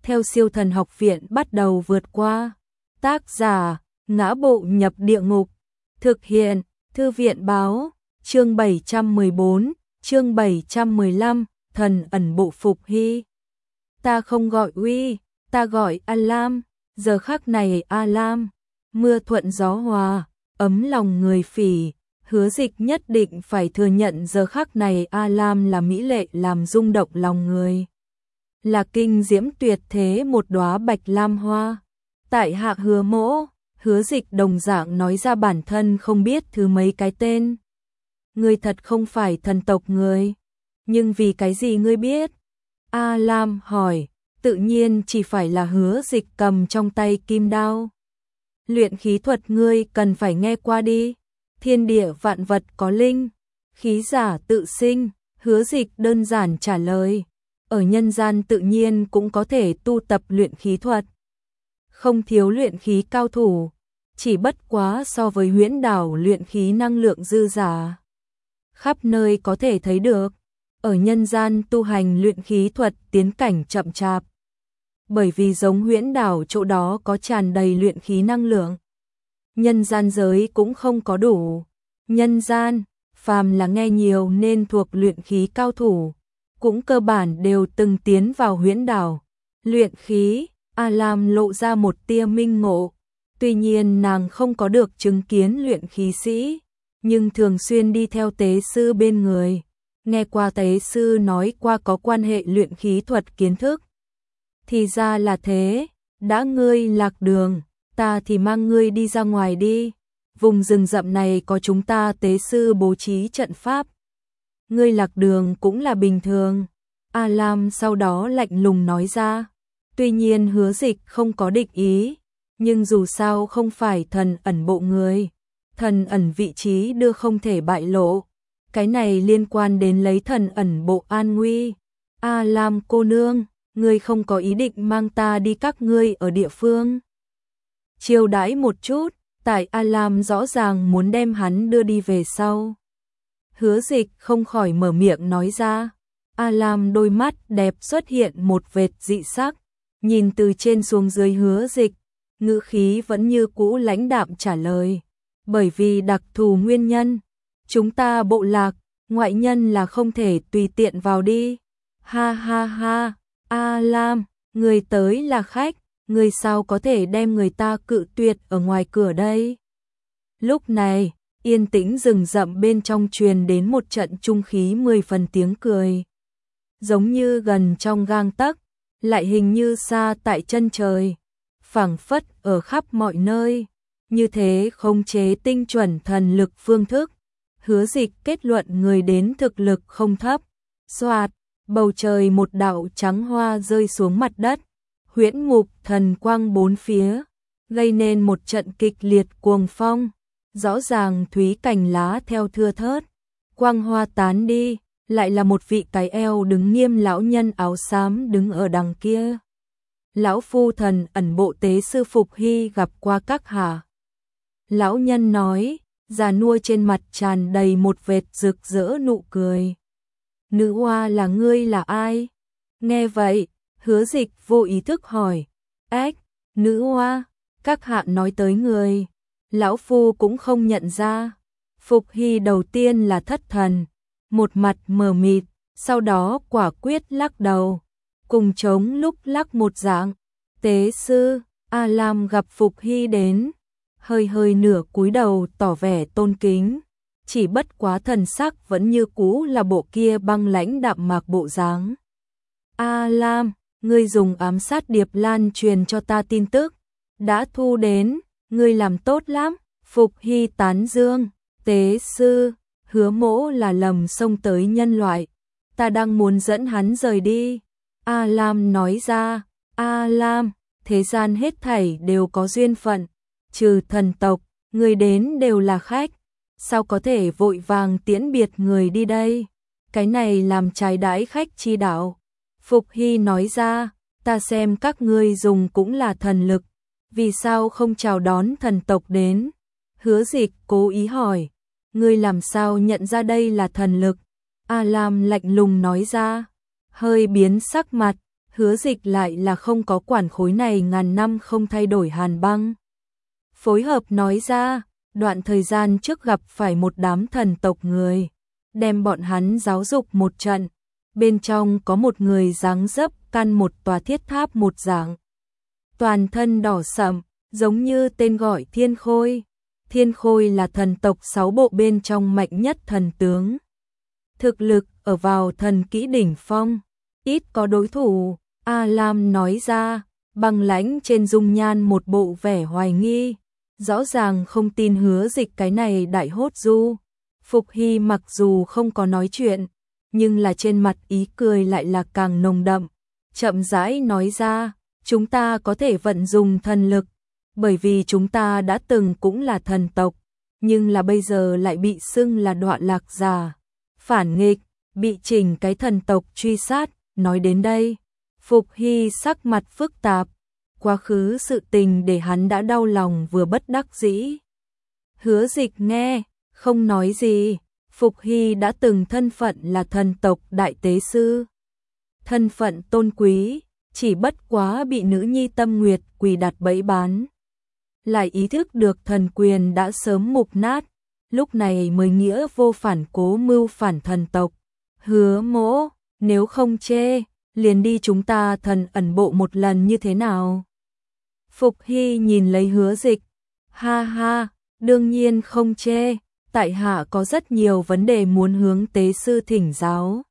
theo Siêu Thần Học Viện bắt đầu vượt qua. Tác giả: Ngã Bộ Nhập Địa Ngục. Thực hiện: Thư viện báo. Chương 714, chương 715, thần ẩn bộ Phục Hy. Ta không gọi Uy, ta gọi A-Lam. Giờ khắc này A-Lam, mưa thuận gió hòa, ấm lòng người Phỉ. Hứa Dịch nhất định phải thừa nhận giờ khắc này A-Lam là mỹ lệ làm rung động lòng người. Là kinh diễm tuyệt thế một đóa bạch lam hoa. Tại hạ Hứa Mỗ. Hứa Dịch đồng dạng nói ra bản thân không biết thứ mấy cái tên. Ngươi thật không phải thần tộc người. Nhưng vì cái gì ngươi biết? A-Lam hỏi. Tự nhiên chỉ phải là Hứa Dịch cầm trong tay kim đao. Luyện khí thuật ngươi cần phải nghe qua đi. Thiên địa vạn vật có linh, khí giả tự sinh. Hứa Dịch đơn giản trả lời. Ở nhân gian tự nhiên cũng có thể tu tập luyện khí thuật. Không thiếu luyện khí cao thủ, chỉ bất quá so với Huyễn Đảo luyện khí năng lượng dư giả. Khắp nơi có thể thấy được, ở nhân gian tu hành luyện khí thuật tiến cảnh chậm chạp. Bởi vì giống Huyễn Đảo chỗ đó có tràn đầy luyện khí năng lượng. Nhân gian giới cũng không có đủ. Nhân gian, phàm là nghe nhiều nên thuộc luyện khí cao thủ, cũng cơ bản đều từng tiến vào Huyễn Đảo. Luyện khí, A-Lam lộ ra một tia minh ngộ. Tuy nhiên nàng không có được chứng kiến luyện khí sĩ, nhưng thường xuyên đi theo tế sư bên người. Nghe qua tế sư nói qua có quan hệ luyện khí thuật kiến thức. Thì ra là thế, đã ngươi lạc đường, ta thì mang ngươi đi ra ngoài đi. Vùng rừng rậm này có chúng ta tế sư bố trí trận pháp. Ngươi lạc đường cũng là bình thường. A-Lam sau đó lạnh lùng nói ra. Tuy nhiên Hứa Dịch không có địch ý, nhưng dù sao không phải thần ẩn bộ người. Thần ẩn vị trí đưa không thể bại lộ. Cái này liên quan đến lấy thần ẩn bộ an nguy. A-Lam cô nương, ngươi không có ý định mang ta đi các ngươi ở địa phương chiêu đãi một chút. Tại A-Lam rõ ràng muốn đem hắn đưa đi về sau. Hứa Dịch không khỏi mở miệng nói ra. A-Lam đôi mắt đẹp xuất hiện một vệt dị sắc, nhìn từ trên xuống dưới Hứa Dịch, ngữ khí vẫn như cũ lãnh đạm trả lời. Bởi vì đặc thù nguyên nhân, chúng ta bộ lạc, ngoại nhân là không thể tùy tiện vào đi. Ha ha ha, A-Lam, người tới là khách. Người sao có thể đem người ta cự tuyệt ở ngoài cửa đây? Lúc này, yên tĩnh rừng rậm bên trong truyền đến một trận trung khí 10 phần tiếng cười. Giống như gần trong gang tấc, lại hình như xa tại chân trời, phảng phất ở khắp mọi nơi. Như thế khống chế tinh chuẩn thần lực phương thức. Hứa Dịch kết luận người đến thực lực không thấp. Xoạt, bầu trời một đạo trắng hoa rơi xuống mặt đất. Huyễn ngục thần quang bốn phía, gây nên một trận kịch liệt cuồng phong. Rõ ràng thúy cành lá theo thưa thớt, quang hoa tán đi, lại là một vị cái eo đứng nghiêm lão nhân áo xám đứng ở đằng kia. Lão phu thần ẩn bộ tế sư Phục Hy gặp qua các hạ. Lão nhân nói, già nua trên mặt tràn đầy một vệt rực rỡ nụ cười. Nữ oa là ngươi là ai? Nghe vậy, Hứa Dịch vô ý thức hỏi. Ếch, nữ oa, các hạ nói tới người. Lão phu cũng không nhận ra. Phục Hy đầu tiên là thất thần, một mặt mờ mịt, sau đó quả quyết lắc đầu, cùng trống lúc lắc một dạng. Tế sư, A-Lam gặp Phục Hy đến, hơi nửa cúi đầu tỏ vẻ tôn kính, chỉ bất quá thần sắc vẫn như cũ là bộ kia băng lãnh đạm mạc bộ dáng. A-Lam, ngươi dùng ám sát Điệp Lan truyền cho ta tin tức, đã thu đến, ngươi làm tốt lắm. Phục Hy tán dương. Tế sư, Hứa Mỗ là lầm xông tới nhân loại, ta đang muốn dẫn hắn rời đi. A-Lam nói ra. A-Lam, thế gian hết thảy đều có duyên phận, trừ thần tộc, người đến đều là khách, sao có thể vội vàng tiễn biệt người đi đây? Cái này làm trái đãi khách chi đạo. Phục Hy nói ra, ta xem các ngươi dùng cũng là thần lực, vì sao không chào đón thần tộc đến? Hứa Dịch cố ý hỏi, ngươi làm sao nhận ra đây là thần lực? A-Lam lạnh lùng nói ra, hơi biến sắc mặt, Hứa Dịch lại là không có quản khối này ngàn năm không thay đổi hàn băng. Phối hợp nói ra, đoạn thời gian trước gặp phải một đám thần tộc người, đem bọn hắn giáo dục một trận, bên trong có một người dáng dấp căn một tòa thiết tháp một dạng. Toàn thân đỏ sậm, giống như tên gọi Thiên Khôi. Thiên Khôi là thần tộc 6 bộ bên trong mạnh nhất thần tướng. Thực lực ở vào thần kỹ đỉnh phong, ít có đối thủ. A Lam nói ra, băng lãnh trên dung nhan một bộ vẻ hoài nghi, rõ ràng không tin Hứa Dịch cái này đại hốt du. Phục Hy mặc dù không có nói chuyện, nhưng là trên mặt ý cười lại là càng nồng đậm, chậm rãi nói ra, chúng ta có thể vận dùng thần lực, bởi vì chúng ta đã từng cũng là thần tộc, nhưng là bây giờ lại bị xưng là đoạn lạc giả, phản nghịch, bị chỉnh cái thần tộc truy sát. Nói đến đây, Phục Hy sắc mặt phức tạp, quá khứ sự tình để hắn đã đau lòng vừa bất đắc dĩ. Hứa Dịch nghe, không nói gì. Phục Hy đã từng thân phận là thần tộc đại tế sư, thân phận tôn quý, chỉ bất quá bị nữ nhi Tâm Nguyệt quỳ đặt bẫy bán. Lại ý thức được thần quyền đã sớm mục nát, lúc này mới nghĩa vô phản cố mưu phản thần tộc. Hứa Mỗ, nếu không chê, liền đi chúng ta thần ẩn bộ một lần như thế nào? Phục Hy nhìn lấy Hứa Dịch, ha ha, đương nhiên không chê, tại hạ có rất nhiều vấn đề muốn hướng tế sư thỉnh giáo.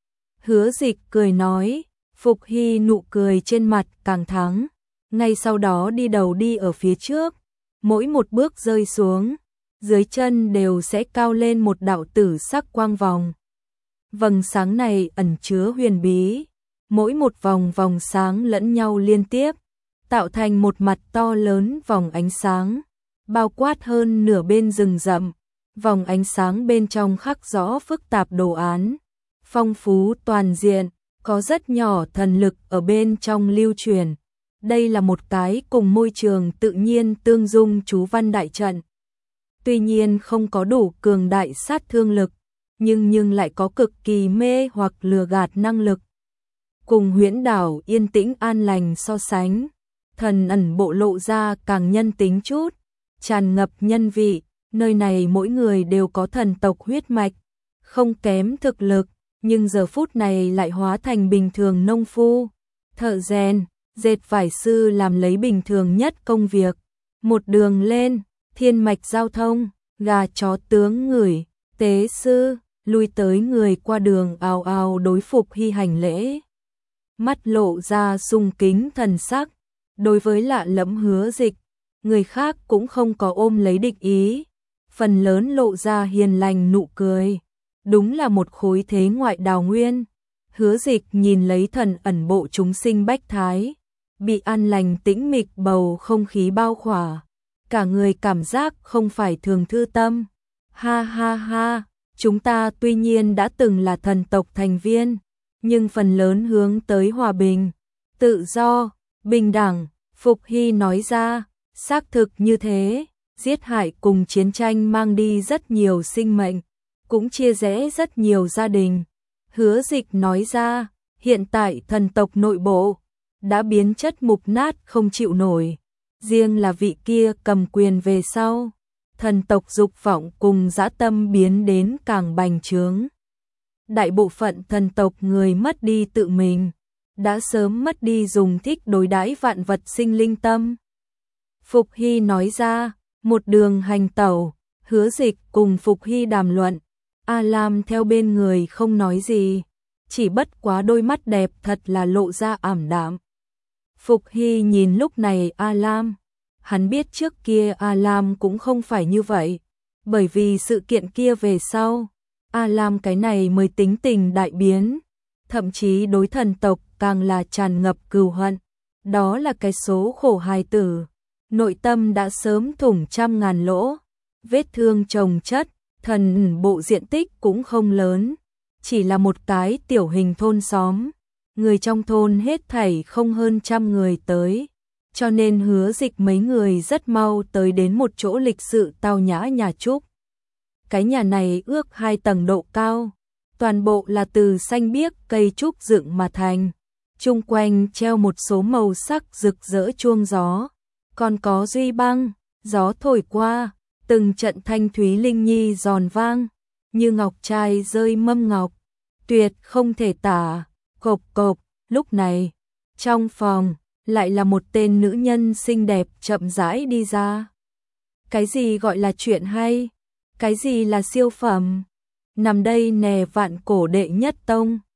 Hứa Dịch cười nói, Phục Hy nụ cười trên mặt càng thắng, ngay sau đó đi đầu đi ở phía trước, mỗi một bước rơi xuống, dưới chân đều sẽ cao lên một đạo tử sắc quang vòng. Vầng sáng này ẩn chứa huyền bí, mỗi một vòng sáng lẫn nhau liên tiếp, tạo thành một mặt to lớn vòng ánh sáng, bao quát hơn nửa bên rừng rậm. Vòng ánh sáng bên trong khắc rõ phức tạp đồ án, phong phú toàn diện, có rất nhỏ thần lực ở bên trong lưu truyền. Đây là một cái cùng môi trường tự nhiên tương dung chú văn đại trận. Tuy nhiên không có đủ cường đại sát thương lực, nhưng lại có cực kỳ mê hoặc lừa gạt năng lực. Cùng Huyễn Đảo yên tĩnh an lành so sánh, thần ẩn bộ lộ ra càng nhân tính chút, tràn ngập nhân vị. Nơi này mỗi người đều có thần tộc huyết mạch, không kém thực lực, nhưng giờ phút này lại hóa thành bình thường nông phu, thợ rèn, dệt vải sư làm lấy bình thường nhất công việc. Một đường lên, thiên mạch giao thông, gà chó tướng ngửi, tế sư, lui tới người qua đường ào ào đối Phục Hy hành lễ. Mắt lộ ra sùng kính thần sắc, đối với lạ lẫm Hứa Dịch, người khác cũng không có ôm lấy địch ý. Phần lớn lộ ra hiền lành nụ cười, đúng là một khối thế ngoại đào nguyên. Hứa Dịch nhìn lấy thần ẩn bộ chúng sinh bách thái, bị an lành tĩnh mịch bầu không khí bao khỏa, cả người cảm giác không phải thường thư tâm. Ha ha ha, chúng ta tuy nhiên đã từng là thần tộc thành viên, nhưng phần lớn hướng tới hòa bình, tự do, bình đẳng. Phục Hy nói ra, xác thực như thế. Giết hại cùng chiến tranh mang đi rất nhiều sinh mệnh, cũng chia rẽ rất nhiều gia đình. Hứa Dịch nói ra, hiện tại thần tộc nội bộ đã biến chất mục nát không chịu nổi, riêng là vị kia cầm quyền về sau, thần tộc dục vọng cùng dã tâm biến đến càng bành trướng. Đại bộ phận thần tộc người mất đi tự mình, đã sớm mất đi dùng thích đối đãi vạn vật sinh linh tâm. Phục Hy nói ra, một đường hành tẩu, Hứa Dịch cùng Phục Hy đàm luận, A Lam theo bên người không nói gì, chỉ bất quá đôi mắt đẹp thật là lộ ra ảm đạm. Phục Hy nhìn lúc này A Lam, hắn biết trước kia A Lam cũng không phải như vậy, bởi vì sự kiện kia về sau, A Lam cái này mới tính tình đại biến, thậm chí đối thần tộc càng là tràn ngập cừu hận, đó là cái số khổ hài tử. Nội tâm đã sớm thủng trăm ngàn lỗ, vết thương chồng chất, thần bộ diện tích cũng không lớn, chỉ là một cái tiểu hình thôn xóm, người trong thôn hết thảy không hơn 100 người tới, cho nên Hứa Dịch mấy người rất mau tới đến một chỗ lịch sự tao nhã nhà trúc. Cái nhà này ước 2 tầng độ cao, toàn bộ là từ xanh biếc cây trúc dựng mà thành, chung quanh treo một số màu sắc rực rỡ chuông gió, còn có duy băng, gió thổi qua, từng trận thanh thúy linh nhi giòn vang, như ngọc trai rơi mâm ngọc, tuyệt không thể tả. Cộc cộc, lúc này, trong phòng, lại là một tên nữ nhân xinh đẹp chậm rãi đi ra. Cái gì gọi là chuyện hay? Cái gì là siêu phẩm? Nằm đây nè, vạn cổ đệ nhất tông.